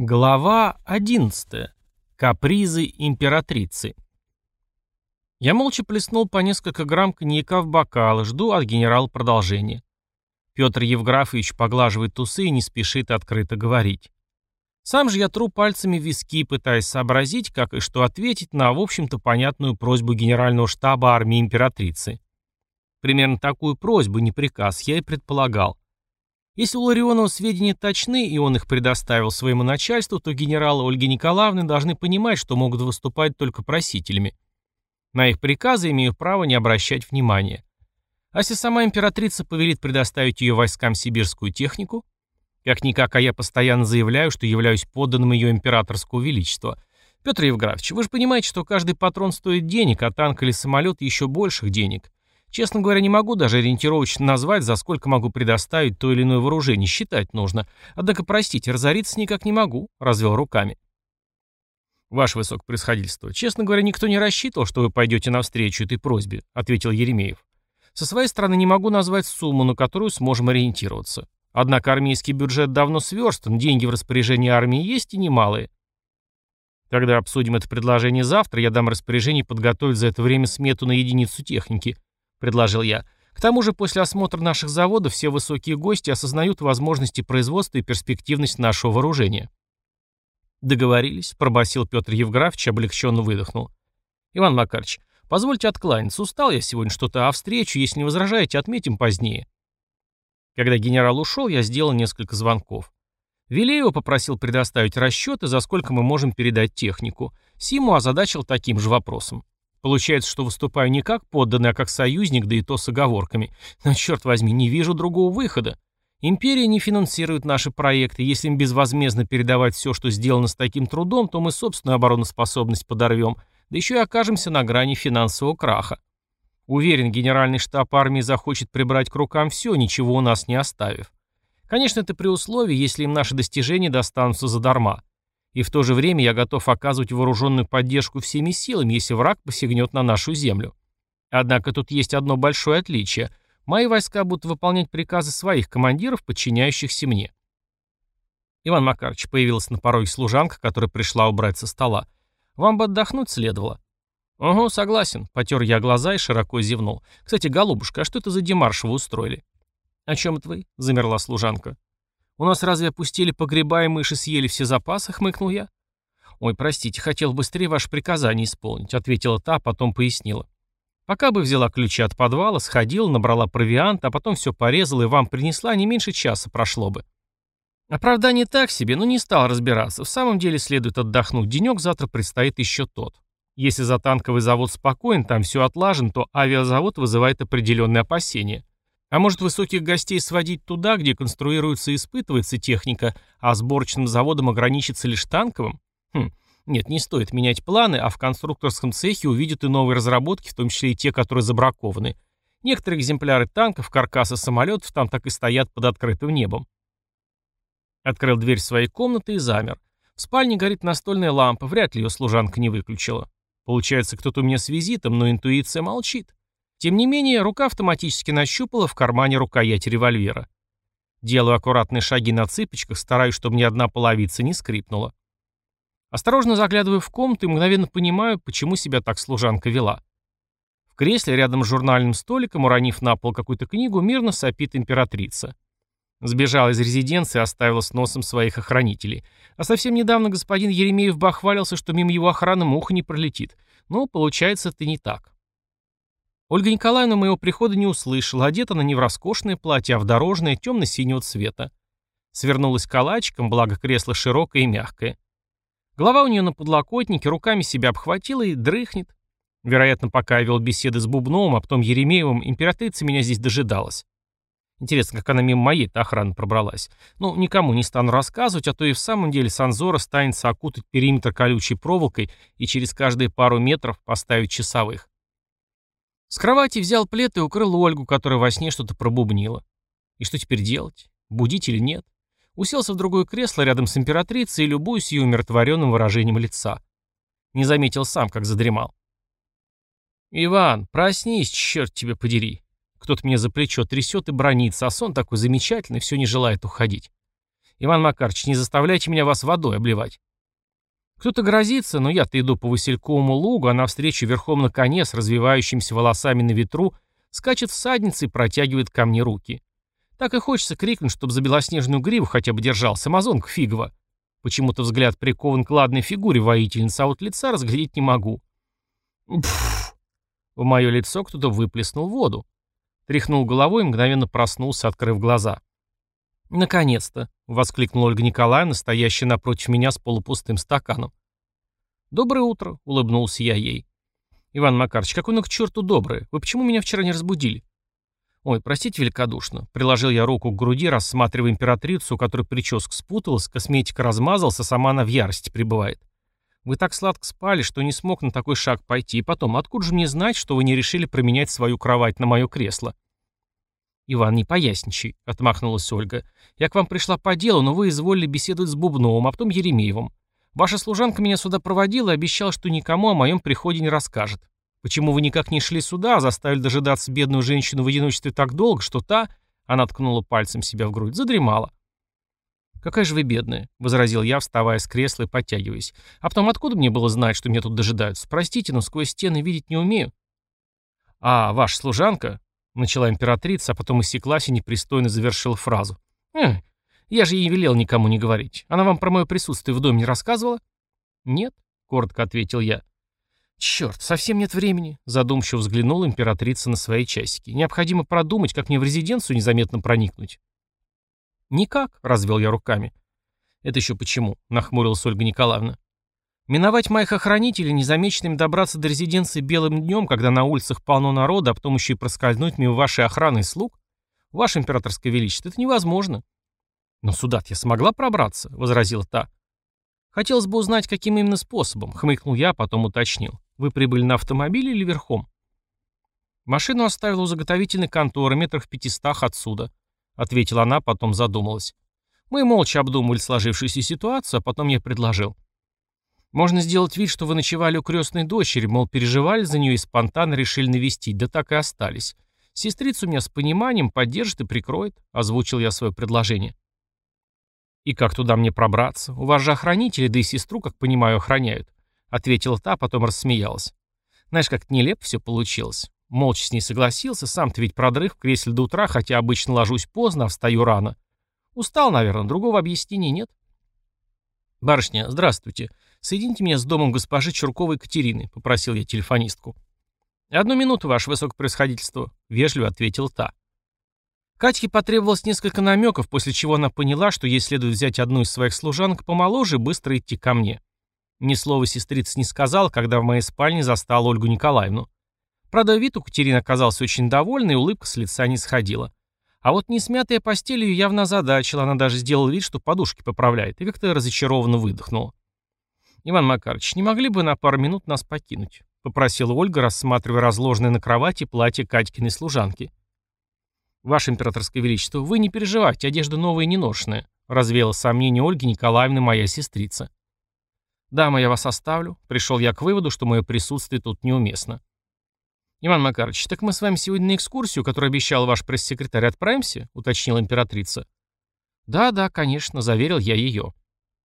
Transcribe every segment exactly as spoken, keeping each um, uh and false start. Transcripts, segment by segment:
Глава одиннадцатая. Капризы императрицы. Я молча плеснул по несколько грамм коньяка в бокал и жду от генерала продолжения. Петр Евграфович поглаживает усы и не спешит открыто говорить. Сам же я тру пальцами в виски, пытаясь сообразить, как и что ответить на, в общем-то, понятную просьбу генерального штаба армии императрицы. Примерно такую просьбу, не приказ, я и предполагал. Если у Ларионова сведения точны, и он их предоставил своему начальству, то генералы Ольги Николаевны должны понимать, что могут выступать только просителями. На их приказы имею право не обращать внимания. А если сама императрица повелит предоставить ее войскам сибирскую технику? Как-никак, а я постоянно заявляю, что являюсь подданным ее императорского величества. Петр Евграфович, вы же понимаете, что каждый патрон стоит денег, а танк или самолет еще больших денег. Честно говоря, не могу даже ориентировочно назвать, за сколько могу предоставить то или иное вооружение, считать нужно. Однако, простите, разориться никак не могу, развел руками. Ваше высокопревосходительство, честно говоря, никто не рассчитывал, что вы пойдете навстречу этой просьбе, ответил Еремеев. Со своей стороны не могу назвать сумму, на которую сможем ориентироваться. Однако армейский бюджет давно сверстан, деньги в распоряжении армии есть и немалые. Тогда обсудим это предложение завтра, я дам распоряжение подготовить за это время смету на единицу техники, предложил я. К тому же после осмотра наших заводов все высокие гости осознают возможности производства и перспективность нашего вооружения. Договорились, пробасил Петр Евграфович, облегченно выдохнул. Иван Макарович, позвольте откланяться, устал я сегодня что-то, а встречу, если не возражаете, отметим позднее. Когда генерал ушел, я сделал несколько звонков. Вилеева попросил предоставить расчеты, за сколько мы можем передать технику. Симу озадачил таким же вопросом. Получается, что выступаю не как подданный, а как союзник, да и то с оговорками. Но, черт возьми, не вижу другого выхода. Империя не финансирует наши проекты. Если им безвозмездно передавать все, что сделано с таким трудом, то мы собственную обороноспособность подорвем, да еще и окажемся на грани финансового краха. Уверен, генеральный штаб армии захочет прибрать к рукам все, ничего у нас не оставив. Конечно, это при условии, если им наши достижения достанутся задарма. И в то же время я готов оказывать вооруженную поддержку всеми силами, если враг посягнет на нашу землю. Однако тут есть одно большое отличие. Мои войска будут выполнять приказы своих командиров, подчиняющихся мне. Иван Макарович, появилась на пороге служанка, которая пришла убрать со стола. Вам бы отдохнуть следовало. Ого, согласен, потер я глаза и широко зевнул. Кстати, голубушка, а что это за демарш вы устроили? О чем это вы? Замерла служанка. «У нас разве опустили погреба и мыши съели все запасы?» — хмыкнул я. «Ой, простите, хотел быстрее ваше приказание исполнить», — ответила та, а потом пояснила. «Пока бы взяла ключи от подвала, сходила, набрала провиант, а потом все порезала и вам принесла, не меньше часа прошло бы». Оправдание так себе, но не стал разбираться. В самом деле следует отдохнуть. Денек завтра предстоит еще тот. Если за танковый завод спокоен, там все отлажено, то авиазавод вызывает определенные опасения. А может, высоких гостей сводить туда, где конструируется и испытывается техника, а сборочным заводом ограничиться лишь танковым? Хм, нет, не стоит менять планы, а в конструкторском цехе увидят и новые разработки, в том числе и те, которые забракованы. Некоторые экземпляры танков, каркасы самолетов там так и стоят под открытым небом. Открыл дверь своей комнаты и замер. В спальне горит настольная лампа, вряд ли ее служанка не выключила. Получается, кто-то у меня с визитом, но интуиция молчит. Тем не менее, рука автоматически нащупала в кармане рукоять револьвера. Делаю аккуратные шаги на цыпочках, стараюсь, чтобы ни одна половица не скрипнула. Осторожно заглядываю в комнату и мгновенно понимаю, почему себя так служанка вела. В кресле рядом с журнальным столиком, уронив на пол какую-то книгу, мирно сопит императрица. Сбежала из резиденции и оставила с носом своих охранителей. А совсем недавно господин Еремеев бахвалился, что мимо его охраны муха не пролетит. Но, получается, это не так. Ольга Николаевна моего прихода не услышала, одета она не в роскошное платье, а в дорожное, темно-синего цвета. Свернулась калачиком, благо кресло широкое и мягкое. Голова у нее на подлокотнике, руками себя обхватила и дрыхнет. Вероятно, пока я вел беседы с Бубновым, а потом Еремеевым, императрица меня здесь дожидалась. Интересно, как она мимо моей-то охраны пробралась. Ну, никому не стану рассказывать, а то и в самом деле Санзора станется окутать периметр колючей проволокой и через каждые пару метров поставить часовых. С кровати взял плед и укрыл Ольгу, которая во сне что-то пробубнила. И что теперь делать? Будить или нет? Уселся в другое кресло рядом с императрицей и любуюсь ее умиротворенным выражением лица. Не заметил сам, как задремал. «Иван, проснись, черт тебя подери!» Кто-то меня за плечо трясет и бронится, а сон такой замечательный, все не желает уходить. Иван Макарович, не заставляйте меня вас водой обливать. Кто-то грозится, но я-то иду по Васильковому лугу, а навстречу верхом на коне с развивающимися волосами на ветру скачет всадница и протягивает ко мне руки. Так и хочется крикнуть, чтобы за белоснежную гриву хотя бы держался, амазонка фигова. Почему-то взгляд прикован к ладной фигуре воительницы, а вот лица разглядеть не могу. Пфф. В мое лицо кто-то выплеснул воду. Тряхнул головой и мгновенно проснулся, открыв глаза. «Наконец-то!» — воскликнула Ольга Николаевна, стоящая напротив меня с полупустым стаканом. «Доброе утро!» — улыбнулся я ей. «Иван Макарович, какое оно к черту доброе! Вы почему меня вчера не разбудили?» «Ой, простите великодушно». Приложил я руку к груди, рассматривая императрицу, у которой прическа спуталась, косметика размазалась, а сама она в ярости пребывает. «Вы так сладко спали, что не смог на такой шаг пойти. И потом, откуда же мне знать, что вы не решили променять свою кровать на мое кресло?» «Иван, не поясничай», — отмахнулась Ольга. «Я к вам пришла по делу, но вы изволили беседовать с Бубновым, а потом Еремеевым. Ваша служанка меня сюда проводила и обещала, что никому о моем приходе не расскажет. Почему вы никак не шли сюда, а заставили дожидаться бедную женщину в одиночестве так долго, что та, она ткнула пальцем себя в грудь, задремала?» «Какая же вы бедная», — возразил я, вставая с кресла и подтягиваясь. «А потом, откуда мне было знать, что меня тут дожидаются? Простите, но сквозь стены видеть не умею». «А, ваша служанка?» — начала императрица, а потом осеклась и непристойно завершила фразу. «Эх, я же ей велел никому не говорить. Она вам про мое присутствие в доме не рассказывала?» «Нет», — коротко ответил я. «Черт, совсем нет времени», — задумчиво взглянула императрица на свои часики. «Необходимо продумать, как мне в резиденцию незаметно проникнуть». «Никак», — развел я руками. «Это еще почему?» — нахмурилась Ольга Николаевна. «Миновать моих охранителей, незамеченными добраться до резиденции белым днем, когда на улицах полно народа, а потом еще и проскользнуть мимо вашей охраны и слуг? Ваше императорское величество, это невозможно». «Но сюда-то я смогла пробраться», — возразила та. «Хотелось бы узнать, каким именно способом», — хмыкнул я, а потом уточнил. «Вы прибыли на автомобиле или верхом?» «Машину оставила у заготовительной конторы, метрах в пятистах отсюда», — ответила она, потом задумалась. Мы молча обдумывали сложившуюся ситуацию, а потом я предложил. «Можно сделать вид, что вы ночевали у крестной дочери, мол, переживали за нее и спонтанно решили навестить, да так и остались. Сестрица у меня с пониманием поддержит и прикроет», — озвучил я свое предложение. «И как туда мне пробраться? У вас же охранители, да и сестру, как понимаю, охраняют», — ответила та, а потом рассмеялась. «Знаешь, как нелепо все получилось. Молча с ней согласился, сам-то ведь продрых в кресле до утра, хотя обычно ложусь поздно, а встаю рано. Устал, наверное, другого объяснения нет». «Барышня, здравствуйте. Соедините меня с домом госпожи Чурковой Екатерины», — попросил я телефонистку. «Одну минуту, ваше высокопревосходительство», — вежливо ответила та. Катьке потребовалось несколько намеков, после чего она поняла, что ей следует взять одну из своих служанок помоложе и быстро идти ко мне. Ни слова сестрица не сказала, когда в моей спальне застала Ольгу Николаевну. Правда, вид у Катерины оказался очень довольный, и улыбка с лица не сходила. А вот несмятая постель ее явно озадачила, она даже сделала вид, что подушки поправляет, и как-то разочарованно выдохнула. «Иван Макарович, не могли бы на пару минут нас покинуть?» — попросила Ольга, рассматривая разложенное на кровати платье Катькиной служанки. «Ваше императорское величество, вы не переживайте, одежда новая и неношенная», — развеяла сомнение Ольги Николаевны моя сестрица. «Дама, я вас оставлю», — пришел я к выводу, что мое присутствие тут неуместно. «Иван Макарович, так мы с вами сегодня на экскурсию, которую обещал ваш пресс-секретарь, отправимся?» — уточнила императрица. «Да, да, конечно», — заверил я ее.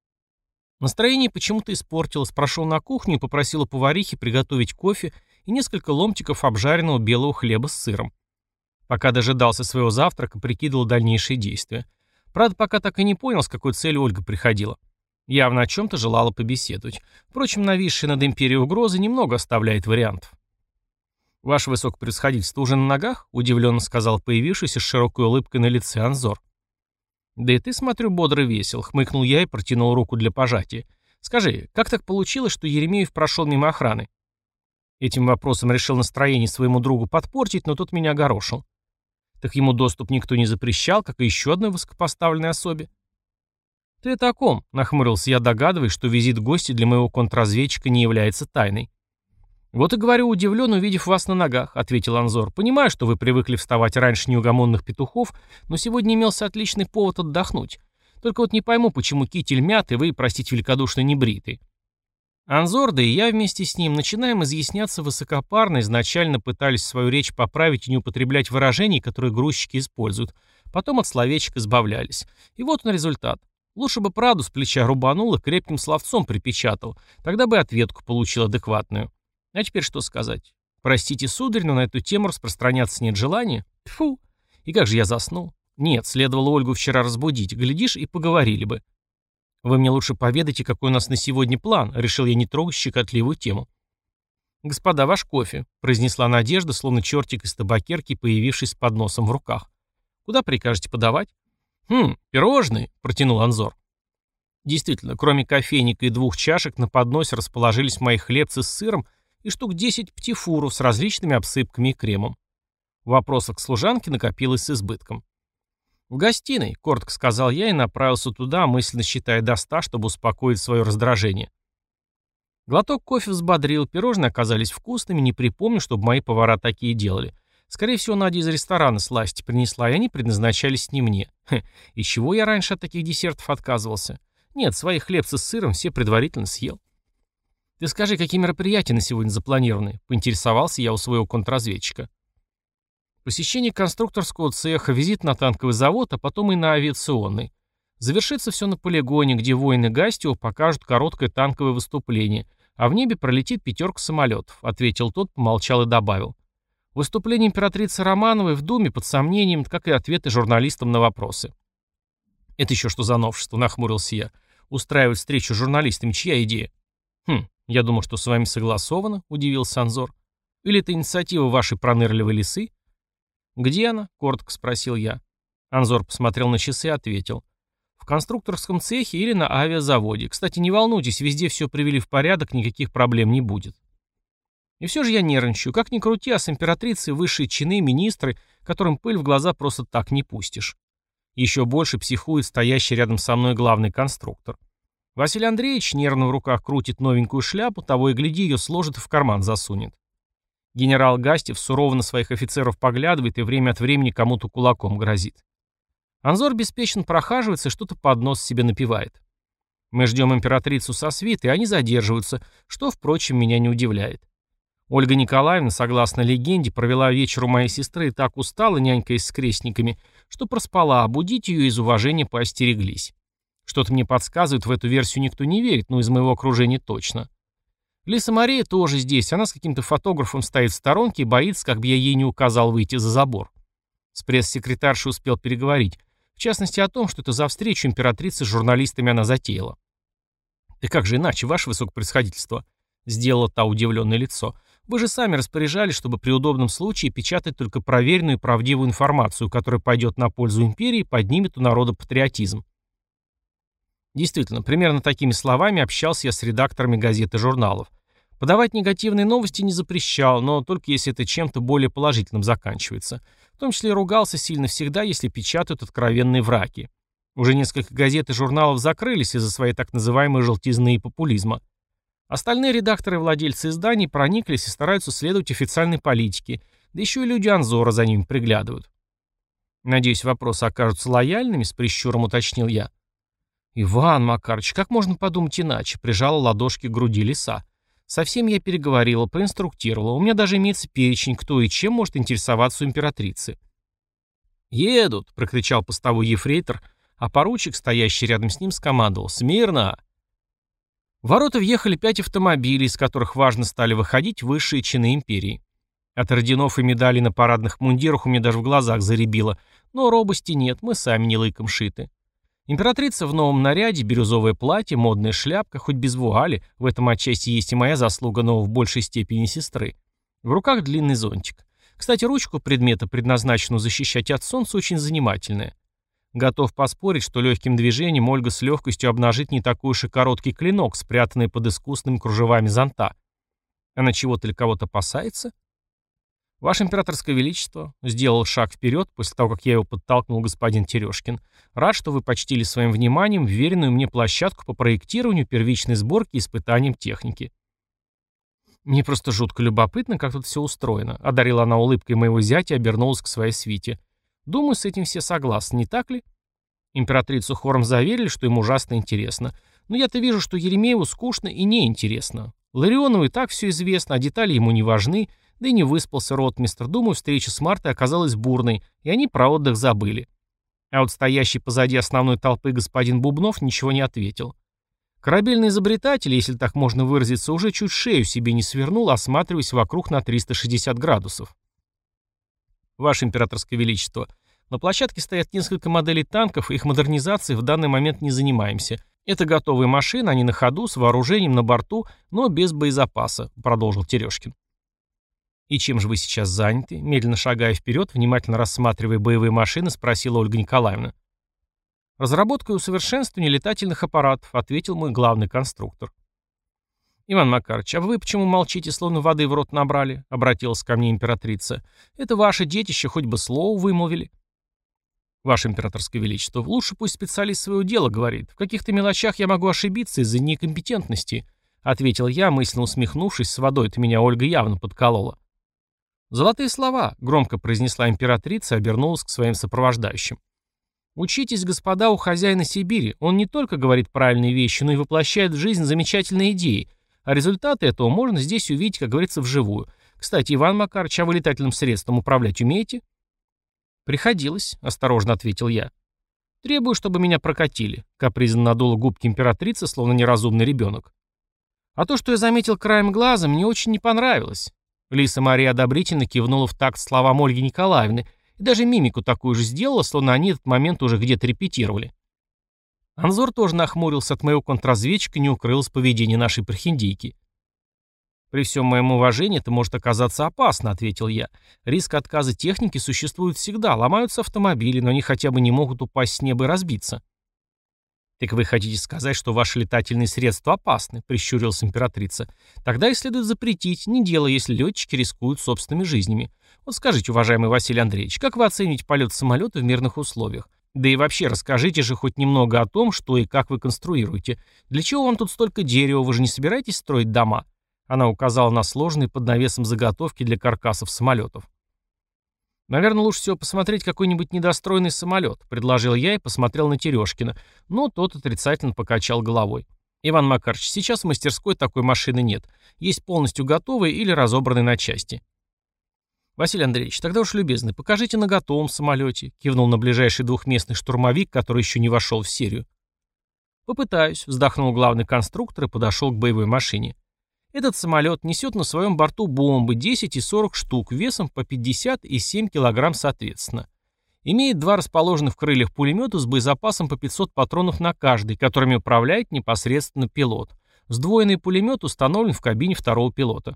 Настроение почему-то испортилось, прошел на кухню и попросил у поварихи приготовить кофе и несколько ломтиков обжаренного белого хлеба с сыром. Пока дожидался своего завтрака, прикидывал дальнейшие действия. Правда, пока так и не понял, с какой целью Ольга приходила. Явно о чем-то желала побеседовать. Впрочем, нависшая над империей угрозы немного оставляет вариантов. «Ваше высокопревосходительство уже на ногах?» — удивленно сказал появившийся с широкой улыбкой на лице Анзор. «Да и ты, смотрю, бодро весел», — хмыкнул я и протянул руку для пожатия. «Скажи, как так получилось, что Еремеев прошел мимо охраны?» Этим вопросом решил настроение своему другу подпортить, но тот меня огорошил. Так ему доступ никто не запрещал, как и еще одной высокопоставленной особе. «Ты это о ком?» — нахмурился я, догадываясь, что визит гостя для моего контрразведчика не является тайной. «Вот и говорю, удивлен, увидев вас на ногах», — ответил Анзор. «Понимаю, что вы привыкли вставать раньше неугомонных петухов, но сегодня имелся отличный повод отдохнуть. Только вот не пойму, почему китель мят, и вы, простите великодушно, не бриты». Анзор, да и я вместе с ним, начинаем изъясняться высокопарно, изначально пытались свою речь поправить и не употреблять выражений, которые грузчики используют, потом от словечек избавлялись. И вот он результат. Лучше бы правду с плеча рубанул и крепким словцом припечатал, тогда бы ответку получил адекватную. А теперь что сказать? Простите, сударь, но на эту тему распространяться нет желания. Тьфу! И как же я заснул? Нет, следовало Ольгу вчера разбудить, глядишь, и поговорили бы. Вы мне лучше поведайте, какой у нас на сегодня план, решил я не трогать щекотливую тему. «Господа, ваш кофе», — произнесла Надежда, словно чертик из табакерки, появившись с подносом в руках. «Куда прикажете подавать?» «Хм, пирожные», — протянул Анзор. Действительно, кроме кофейника и двух чашек, на подносе расположились мои хлебцы с сыром и штук десять птифуров с различными обсыпками и кремом. Вопросов к служанке накопилось с избытком. «В гостиной», — коротко сказал я и направился туда, мысленно считая до ста, чтобы успокоить свое раздражение. Глоток кофе взбодрил, пирожные оказались вкусными, не припомню, чтобы мои повара такие делали. Скорее всего, Надя из ресторана сласти принесла, и они предназначались не мне. Хе, из чего я раньше от таких десертов отказывался? Нет, свои хлебцы с сыром все предварительно съел. «Ты скажи, какие мероприятия на сегодня запланированы?» — поинтересовался я у своего контрразведчика. Посещение конструкторского цеха, визит на танковый завод, а потом и на авиационный. Завершится все на полигоне, где воины Гастио покажут короткое танковое выступление, а в небе пролетит пятерка самолетов», — ответил тот, помолчал и добавил. «Выступление императрицы Романовой в Думе под сомнением, как и ответы журналистам на вопросы». «Это еще что за новшество?» — нахмурился я. «Устраивать встречу с журналистами — чья идея?» «Хм, я думал, что с вами согласовано», — удивился Анзор. «Или это инициатива вашей пронырливой лисы?» «Где она?» — коротко спросил я. Анзор посмотрел на часы и ответил. «В конструкторском цехе или на авиазаводе. Кстати, не волнуйтесь, везде все привели в порядок, никаких проблем не будет». И все же я нервничаю. Как ни крути, а с императрицей высшие чины, министры, которым пыль в глаза просто так не пустишь. Еще больше психует стоящий рядом со мной главный конструктор. Василий Андреевич нервно в руках крутит новенькую шляпу, того и гляди, ее сложит и в карман засунет. Генерал Гастев сурово на своих офицеров поглядывает и время от времени кому-то кулаком грозит. Анзор беспечно прохаживается и что-то под нос себе напевает. Мы ждем императрицу со свитой, и они задерживаются, что, впрочем, меня не удивляет. Ольга Николаевна, согласно легенде, провела вечер у моей сестры и так устала, нянькаясь с крестниками, что проспала, а будить ее из уважения поостереглись. Что-то мне подсказывает, в эту версию никто не верит, но из моего окружения точно. Лиса Мария тоже здесь, она с каким-то фотографом стоит в сторонке и боится, как бы я ей не указал выйти за забор. С пресс-секретаршей успел переговорить, в частности о том, что это за встречу императрицы с журналистами она затеяла. «Да как же иначе, ваше высокопревосходительство?» — сделала та удивленное лицо. «Вы же сами распоряжались, чтобы при удобном случае печатать только проверенную и правдивую информацию, которая пойдет на пользу империи и поднимет у народа патриотизм». Действительно, примерно такими словами общался я с редакторами газет и журналов. Подавать негативные новости не запрещал, но только если это чем-то более положительным заканчивается. В том числе ругался сильно всегда, если печатают откровенные враки. Уже несколько газет и журналов закрылись из-за своей так называемой желтизны и популизма. Остальные редакторы и владельцы изданий прониклись и стараются следовать официальной политике, да еще и люди Анзора за ними приглядывают. «Надеюсь, вопросы окажутся лояльными?» — с прищуром уточнил я. «Иван Макарович, как можно подумать иначе?» — прижала ладошки к груди лиса. «Со всем я переговорила, проинструктировала. У меня даже имеется перечень, кто и чем может интересоваться у императрицы». «Едут!» — прокричал постовой ефрейтор, а поручик, стоящий рядом с ним, скомандовал: «Смирно!» В ворота въехали пять автомобилей, из которых важно стали выходить высшие чины империи. От орденов и медалей на парадных мундирах у меня даже в глазах заребило, но робости нет, мы сами не лыком шиты. Императрица в новом наряде, бирюзовое платье, модная шляпка, хоть без вуали, в этом отчасти есть и моя заслуга, но в большей степени сестры. В руках длинный зонтик. Кстати, ручку предмета, предназначенную защищать от солнца, очень занимательная. Готов поспорить, что легким движением Ольга с легкостью обнажит не такой уж и короткий клинок, спрятанный под искусными кружевами зонта. Она чего-то или кого-то опасается? «Ваше императорское величество», — сделал шаг вперед, после того, как я его подтолкнул господин Терешкин, «рад, что вы почтили своим вниманием вверенную мне площадку по проектированию, первичной сборке и испытаниям техники». «Мне просто жутко любопытно, как тут все устроено», — одарила она улыбкой моего зятя и обернулась к своей свите. «Думаю, с этим все согласны, не так ли?» Императрицу хором заверили, что им ужасно интересно. Но я-то вижу, что Еремееву скучно и неинтересно. Ларионову и так все известно, а детали ему не важны, да и не выспался ротмистр. Думаю, встреча с Мартой оказалась бурной, и они про отдых забыли. А вот стоящий позади основной толпы господин Бубнов ничего не ответил. Корабельный изобретатель, если так можно выразиться, уже чуть шею себе не свернул, осматриваясь вокруг на триста шестьдесят градусов. Ваше императорское величество, на площадке стоят несколько моделей танков, и их модернизацией в данный момент не занимаемся. Это готовые машины, они на ходу, с вооружением на борту, но без боезапаса, продолжил Терешкин. И чем же вы сейчас заняты? Медленно шагая вперед, внимательно рассматривая боевые машины, спросила Ольга Николаевна. «Разработка и усовершенствование летательных аппаратов», — ответил мой главный конструктор. «Иван Макарович, а вы почему молчите, словно воды в рот набрали?» — обратилась ко мне императрица. «Это ваше детище, хоть бы слово вымолвили». «Ваше императорское величество, лучше пусть специалист своего дела говорит. В каких-то мелочах я могу ошибиться из-за некомпетентности», — ответил я, мысленно усмехнувшись, с водой-то меня Ольга явно подколола. «Золотые слова», — громко произнесла императрица и обернулась к своим сопровождающим. «Учитесь, господа, у хозяина Сибири. Он не только говорит правильные вещи, но и воплощает в жизнь замечательные идеи. А результаты этого можно здесь увидеть, как говорится, вживую. Кстати, Иван Макарович, а вы летательным средством управлять умеете?» «Приходилось», — осторожно ответил я. «Требую, чтобы меня прокатили», — капризно надула губки императрицы, словно неразумный ребенок. «А то, что я заметил краем глаза, мне очень не понравилось». Лиса Мария одобрительно кивнула в такт словам Ольги Николаевны, и даже мимику такую же сделала, словно они этот момент уже где-то репетировали. Анзор тоже нахмурился, от моего контрразведчика не укрылось поведение нашей прохиндейки. «При всем моем уважении это может оказаться опасно», — ответил я. «Риск отказа техники существует всегда, ломаются автомобили, но они хотя бы не могут упасть с неба и разбиться». «Так вы хотите сказать, что ваши летательные средства опасны?» — прищурилась императрица. «Тогда их следует запретить, не дело, если летчики рискуют собственными жизнями. Вот скажите, уважаемый Василий Андреевич, как вы оцениваете полет самолета в мирных условиях? Да и вообще расскажите же хоть немного о том, что и как вы конструируете. Для чего вам тут столько дерева, вы же не собираетесь строить дома?» Она указала на сложные под навесом заготовки для каркасов самолетов. «Наверное, лучше всего посмотреть какой-нибудь недостроенный самолет», — предложил я и посмотрел на Терешкина, но тот отрицательно покачал головой. «Иван Макарович, сейчас в мастерской такой машины нет. Есть полностью готовые или разобранные на части». «Василий Андреевич, тогда уж любезный, покажите на готовом самолете», — кивнул на ближайший двухместный штурмовик, который еще не вошел в серию. «Попытаюсь», — вздохнул главный конструктор и подошел к боевой машине. Этот самолет несет на своем борту бомбы десять и сорок штук, весом по пятьдесят и семь килограмм соответственно. Имеет два расположенных в крыльях пулемета с боезапасом по пятьсот патронов на каждый, которыми управляет непосредственно пилот. Сдвоенный пулемет установлен в кабине второго пилота.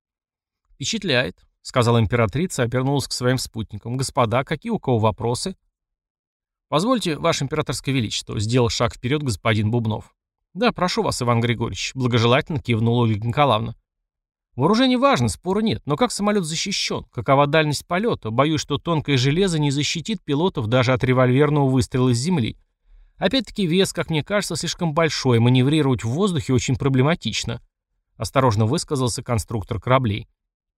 «Впечатляет», — сказала императрица и обернулась к своим спутникам. «Господа, какие у кого вопросы?» «Позвольте, ваше императорское величество», — сделал шаг вперед господин Бубнов. «Да, прошу вас, Иван Григорьевич», — благожелательно кивнула Ольга Николаевна. «Вооружение важно, спора нет, но как самолет защищен? Какова дальность полета? Боюсь, что тонкое железо не защитит пилотов даже от револьверного выстрела с земли. Опять-таки вес, как мне кажется, слишком большой, маневрировать в воздухе очень проблематично», — осторожно высказался конструктор кораблей.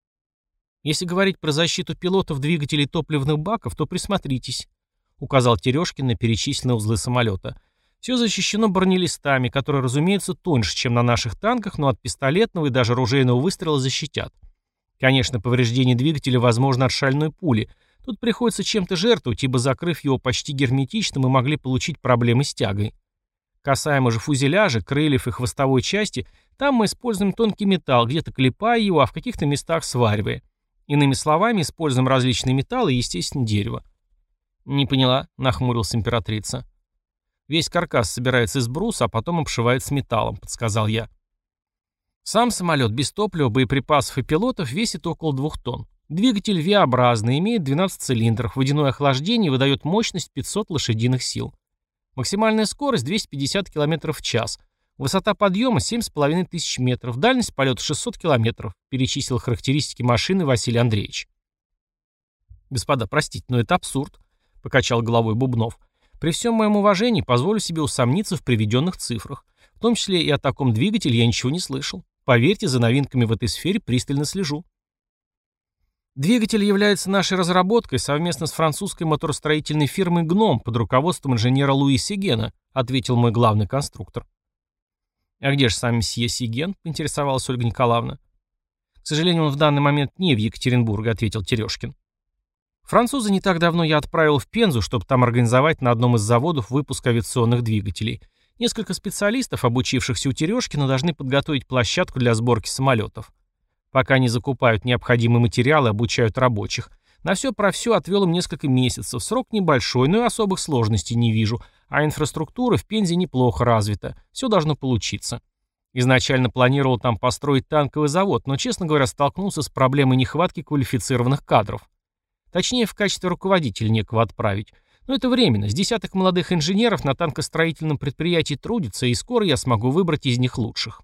«Если говорить про защиту пилотов двигателей топливных баков, то присмотритесь», — указал Терешкин на перечисленные узлы самолета. «Все защищено бронелистами, которые, разумеется, тоньше, чем на наших танках, но от пистолетного и даже ружейного выстрела защитят. Конечно, повреждение двигателя возможно от шальной пули. Тут приходится чем-то жертвовать, ибо, закрыв его почти герметично, мы могли получить проблемы с тягой. Касаемо же фюзеляжа, крыльев и хвостовой части, там мы используем тонкий металл, где-то клепая его, а в каких-то местах сваривая. Иными словами, используем различные металлы и, естественно, дерево». «Не поняла», — нахмурилась императрица. «Весь каркас собирается из бруса, а потом обшивается металлом», — подсказал я. Сам самолет без топлива, боеприпасов и пилотов весит около двух тонн. Двигатель V-образный, имеет двенадцать цилиндров, водяное охлаждение выдает мощность пятьсот лошадиных сил. Максимальная скорость двести пятьдесят километров в час. Высота подъема семь с половиной тысяч метров. Дальность полета шестьсот километров, перечислил характеристики машины Василий Андреевич. «Господа, простите, но это абсурд», — покачал головой Бубнов. «При всем моем уважении позволю себе усомниться в приведенных цифрах. В том числе и о таком двигателе я ничего не слышал. Поверьте, за новинками в этой сфере пристально слежу». «Двигатель является нашей разработкой совместно с французской моторостроительной фирмой «Гном» под руководством инженера Луи Сигена», ответил мой главный конструктор. «А где же сам месье Сиген?» — поинтересовалась Ольга Николаевна. «К сожалению, он в данный момент не в Екатеринбурге», — ответил Терешкин. Француза не так давно я отправил в Пензу, чтобы там организовать на одном из заводов выпуск авиационных двигателей. Несколько специалистов, обучившихся у Терешкина, должны подготовить площадку для сборки самолетов. Пока не закупают необходимые материалы, обучают рабочих. На все про все отвел им несколько месяцев. Срок небольшой, но и особых сложностей не вижу. А инфраструктура в Пензе неплохо развита. Все должно получиться. Изначально планировал там построить танковый завод, но, честно говоря, столкнулся с проблемой нехватки квалифицированных кадров. Точнее, в качестве руководителя некого отправить. Но это временно. С десяток молодых инженеров на танкостроительном предприятии трудится, и скоро я смогу выбрать из них лучших.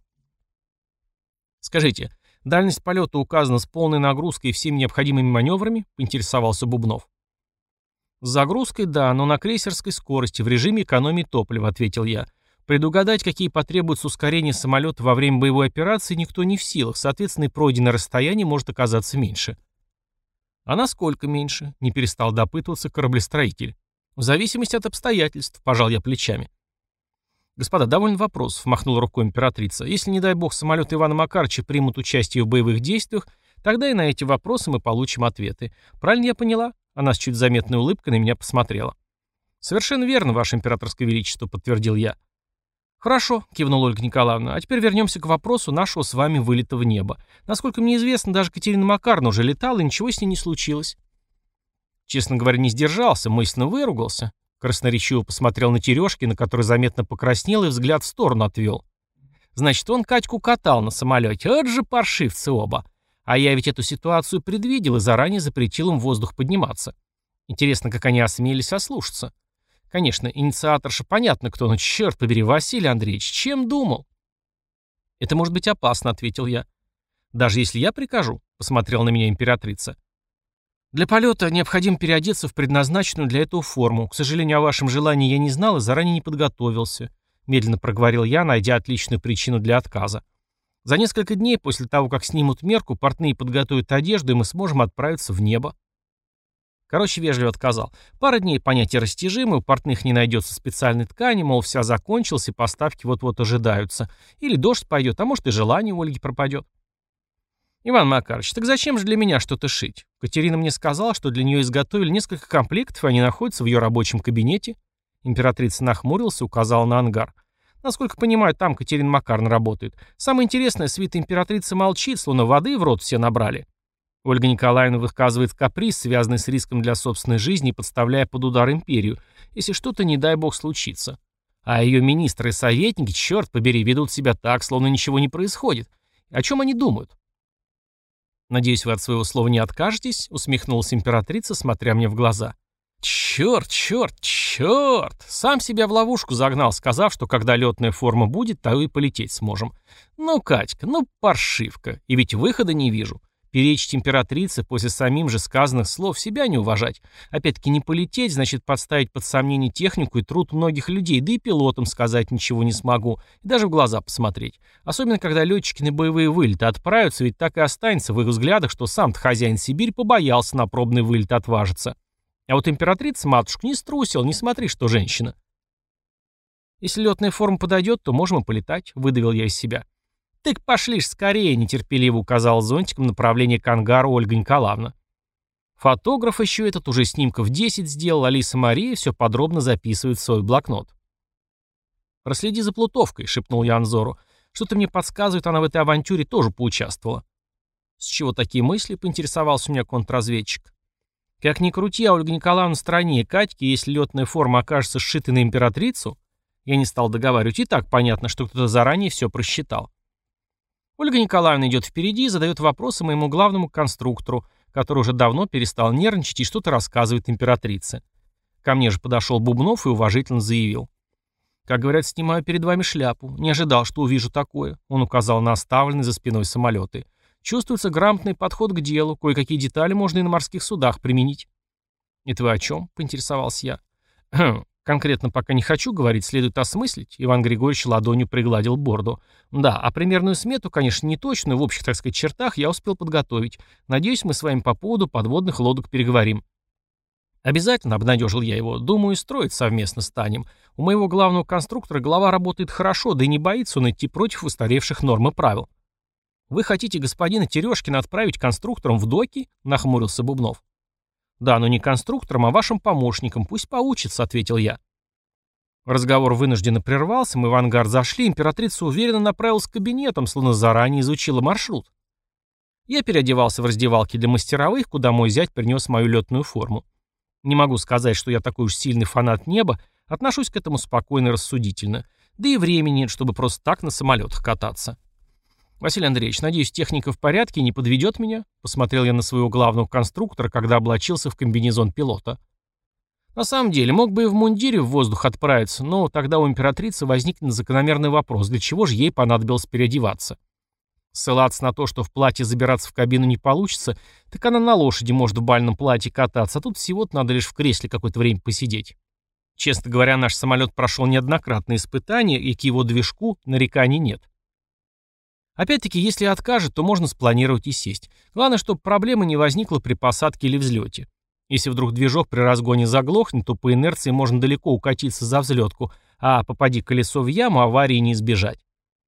Скажите, дальность полета указана с полной нагрузкой и всеми необходимыми маневрами? Поинтересовался Бубнов. С загрузкой, да, но на крейсерской скорости, в режиме экономии топлива, ответил я. Предугадать, какие потребуются ускорения самолета во время боевой операции, никто не в силах, соответственно, и пройденное расстояние может оказаться меньше. А насколько меньше? Не перестал допытываться кораблестроитель. В зависимости от обстоятельств, пожал я плечами. Господа, довольно вопросов, махнула рукой императрица. Если, не дай бог, самолеты Ивана Макарыча примут участие в боевых действиях, тогда и на эти вопросы мы получим ответы. Правильно я поняла? Она с чуть заметной улыбкой на меня посмотрела. Совершенно верно, Ваше Императорское Величество, подтвердил я. «Хорошо», — кивнула Ольга Николаевна, — «а теперь вернемся к вопросу нашего с вами вылета в небо. Насколько мне известно, даже Катерина Макаровна уже летала, и ничего с ней не случилось». Честно говоря, не сдержался, мысленно выругался. Красноречиво посмотрел на Терешкина, который заметно покраснел и взгляд в сторону отвел. Значит, он Катьку катал на самолете, вот же паршивцы оба. А я ведь эту ситуацию предвидел и заранее запретил им в воздух подниматься. Интересно, как они осмелились ослушаться. Конечно, инициаторша понятно кто, но черт побери, Василий Андреевич, чем думал? Это может быть опасно, ответил я. Даже если я прикажу, посмотрел на меня императрица. Для полета необходимо переодеться в предназначенную для этого форму. К сожалению, о вашем желании я не знал и заранее не подготовился, медленно проговорил я, найдя отличную причину для отказа. За несколько дней после того, как снимут мерку, портные подготовят одежду, и мы сможем отправиться в небо. Короче, вежливо отказал. Пара дней понятие растяжимое, у портных не найдется специальной ткани, мол, вся закончилась и поставки вот-вот ожидаются. Или дождь пойдет, а может и желание у Ольги пропадет. Иван Макарович, так зачем же для меня что-то шить? Катерина мне сказала, что для нее изготовили несколько комплектов, и они находятся в ее рабочем кабинете. Императрица нахмурился и указала на ангар. Насколько понимаю, там Катерина Макаровна работает. Самое интересное, свита императрицы молчит, словно воды в рот все набрали. Ольга Николаевна выказывает каприз, связанный с риском для собственной жизни, подставляя под удар империю, если что-то, не дай бог, случится. А ее министры и советники, черт побери, ведут себя так, словно ничего не происходит. О чем они думают? «Надеюсь, вы от своего слова не откажетесь?» — усмехнулась императрица, смотря мне в глаза. «Черт, черт, черт! Сам себя в ловушку загнал, сказав, что когда летная форма будет, то и полететь сможем. Ну, Катька, ну, паршивка, и ведь выхода не вижу». Перечить императрице после самим же сказанных слов, себя не уважать. Опять-таки не полететь, значит подставить под сомнение технику и труд многих людей, да и пилотам сказать ничего не смогу, и даже в глаза посмотреть. Особенно, когда летчики на боевые вылеты отправятся, ведь так и останется в их взглядах, что сам-то хозяин Сибирь побоялся на пробный вылет отважиться. А вот императрица-матушка не струсила, не смотри, что женщина. Если летная форма подойдет, то можем и полетать, выдавил я из себя. «Так пошли ж скорее», — нетерпеливо указал зонтиком направление к ангару Ольга Николаевна. Фотограф еще этот уже снимков десять сделал, Алиса Мария все подробно записывает в свой блокнот. «Проследи за плутовкой», — шепнул я Анзору. «Что-то мне подсказывает, она в этой авантюре тоже поучаствовала». «С чего такие мысли?» — поинтересовался у меня контрразведчик. «Как ни крути, а Ольга Николаевна в стороне Катьки, если летная форма окажется сшитой на императрицу...» Я не стал договаривать, и так понятно, что кто-то заранее все просчитал. Ольга Николаевна идет впереди и задает вопросы моему главному конструктору, который уже давно перестал нервничать и что-то рассказывает императрице. Ко мне же подошел Бубнов и уважительно заявил. «Как говорят, снимаю перед вами шляпу. Не ожидал, что увижу такое». Он указал на оставленные за спиной самолеты. «Чувствуется грамотный подход к делу. Кое-какие детали можно и на морских судах применить». «Это вы о чем?» — поинтересовался я. «Хм, конкретно пока не хочу говорить, следует осмыслить». Иван Григорьевич ладонью пригладил бороду. «Да, а примерную смету, конечно, не точную, в общих, так сказать, чертах я успел подготовить. Надеюсь, мы с вами по поводу подводных лодок переговорим». «Обязательно», — обнадежил я его. «Думаю, строить совместно станем. У моего главного конструктора голова работает хорошо, да и не боится он идти против устаревших норм и правил». «Вы хотите господина Терешкина отправить конструктором в доки?» — нахмурился Бубнов. «Да, но не конструктором, а вашим помощником. Пусть поучится», — ответил я. Разговор вынужденно прервался, мы в ангар зашли, императрица уверенно направилась к кабинетам, словно заранее изучила маршрут. Я переодевался в раздевалке для мастеровых, куда мой зять принес мою летную форму. Не могу сказать, что я такой уж сильный фанат неба, отношусь к этому спокойно и рассудительно. Да и времени нет, чтобы просто так на самолетах кататься. «Василий Андреевич, надеюсь, техника в порядке и не подведет меня?» Посмотрел я на своего главного конструктора, когда облачился в комбинезон пилота. На самом деле, мог бы и в мундире в воздух отправиться, но тогда у императрицы возникнет закономерный вопрос, для чего же ей понадобилось переодеваться. Ссылаться на то, что в платье забираться в кабину не получится, так она на лошади может в бальном платье кататься, а тут всего-то надо лишь в кресле какое-то время посидеть. Честно говоря, наш самолет прошел неоднократные испытания, и к его движку нареканий нет. Опять-таки, если откажет, то можно спланировать и сесть. Главное, чтобы проблемы не возникло при посадке или взлете. Если вдруг движок при разгоне заглохнет, то по инерции можно далеко укатиться за взлетку, а попади колесо в яму, аварии не избежать.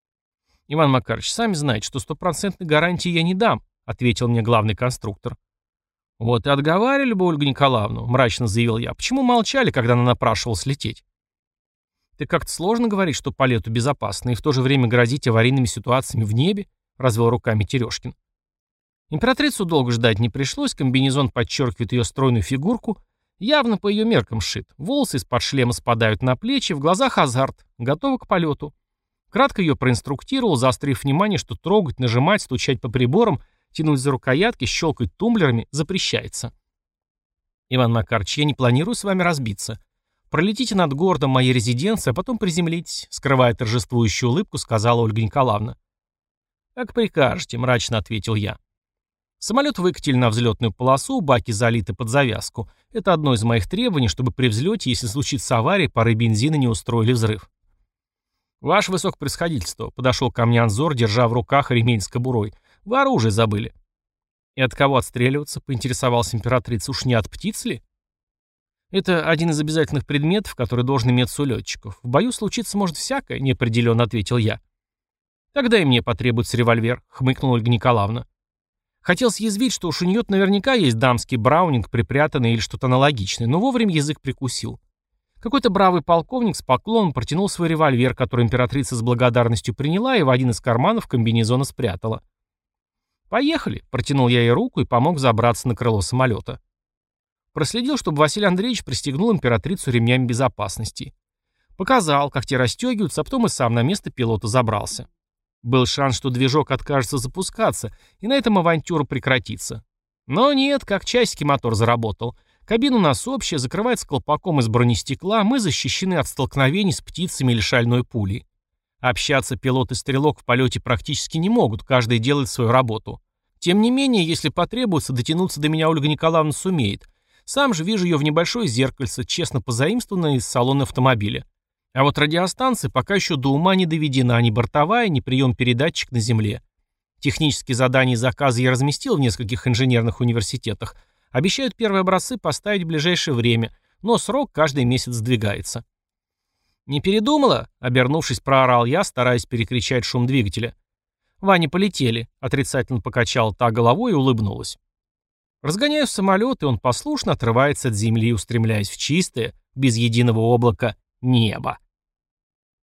«Иван Макарович, сами знаете, что стопроцентной гарантии я не дам», ответил мне главный конструктор. «Вот и отговаривали бы Ольгу Николаевну», мрачно заявил я. «Почему молчали, когда она напрашивалась лететь?» «Ты как-то сложно говорить, что полету безопасно, и в то же время грозить аварийными ситуациями в небе», развел руками Терешкин. Императрицу долго ждать не пришлось, комбинезон подчеркивает ее стройную фигурку, явно по ее меркам сшит, волосы из-под шлема спадают на плечи, в глазах азарт, готова к полету. Кратко ее проинструктировал, заострив внимание, что трогать, нажимать, стучать по приборам, тянуть за рукоятки, щелкать тумблерами запрещается. «Иван Макарович, я не планирую с вами разбиться. Пролетите над городом моей резиденции, а потом приземлитесь», скрывая торжествующую улыбку, сказала Ольга Николаевна. «Как прикажете», мрачно ответил я. Самолет выкатили на взлетную полосу, баки залиты под завязку. Это одно из моих требований, чтобы при взлете, если случится авария, пары бензина не устроили взрыв. «Ваше высокопревосходительство», — подошел ко мне Анзор, держа в руках ремень с кобурой. «Вы оружие забыли». «И от кого отстреливаться?» — поинтересовалась императрица. «Уж не от птиц ли?» «Это один из обязательных предметов, который должен иметься у летчиков. В бою случиться может всякое», — неопределенно ответил я. «Тогда и мне потребуется револьвер», — хмыкнула Ольга Николаевна. Хотел съязвить, что уж у нее наверняка есть дамский браунинг, припрятанный или что-то аналогичное, но вовремя язык прикусил. Какой-то бравый полковник с поклоном протянул свой револьвер, который императрица с благодарностью приняла и в один из карманов комбинезона спрятала. «Поехали», — протянул я ей руку и помог забраться на крыло самолета. Проследил, чтобы Василий Андреевич пристегнул императрицу ремнями безопасности. Показал, как те расстегиваются, а потом и сам на место пилота забрался. Был шанс, что движок откажется запускаться, и на этом авантюра прекратится. Но нет, как часики мотор заработал. Кабина у нас общая, закрывается колпаком из бронестекла, мы защищены от столкновений с птицами или шальной пулей. Общаться пилот и стрелок в полете практически не могут, каждый делает свою работу. Тем не менее, если потребуется, дотянуться до меня Ольга Николаевна сумеет. Сам же вижу ее в небольшое зеркальце, честно позаимствованное из салона автомобиля. А вот радиостанция пока еще до ума не доведена, ни бортовая, ни прием-передатчик на земле. Технические задания и заказы я разместил в нескольких инженерных университетах. Обещают первые образцы поставить в ближайшее время, но срок каждый месяц сдвигается. «Не передумала?» — обернувшись, проорал я, стараясь перекричать шум двигателя. «Ваня, полетели», — отрицательно покачала та головой и улыбнулась. Разгоняю самолет, и он послушно отрывается от земли, устремляясь в чистое, без единого облака, небо.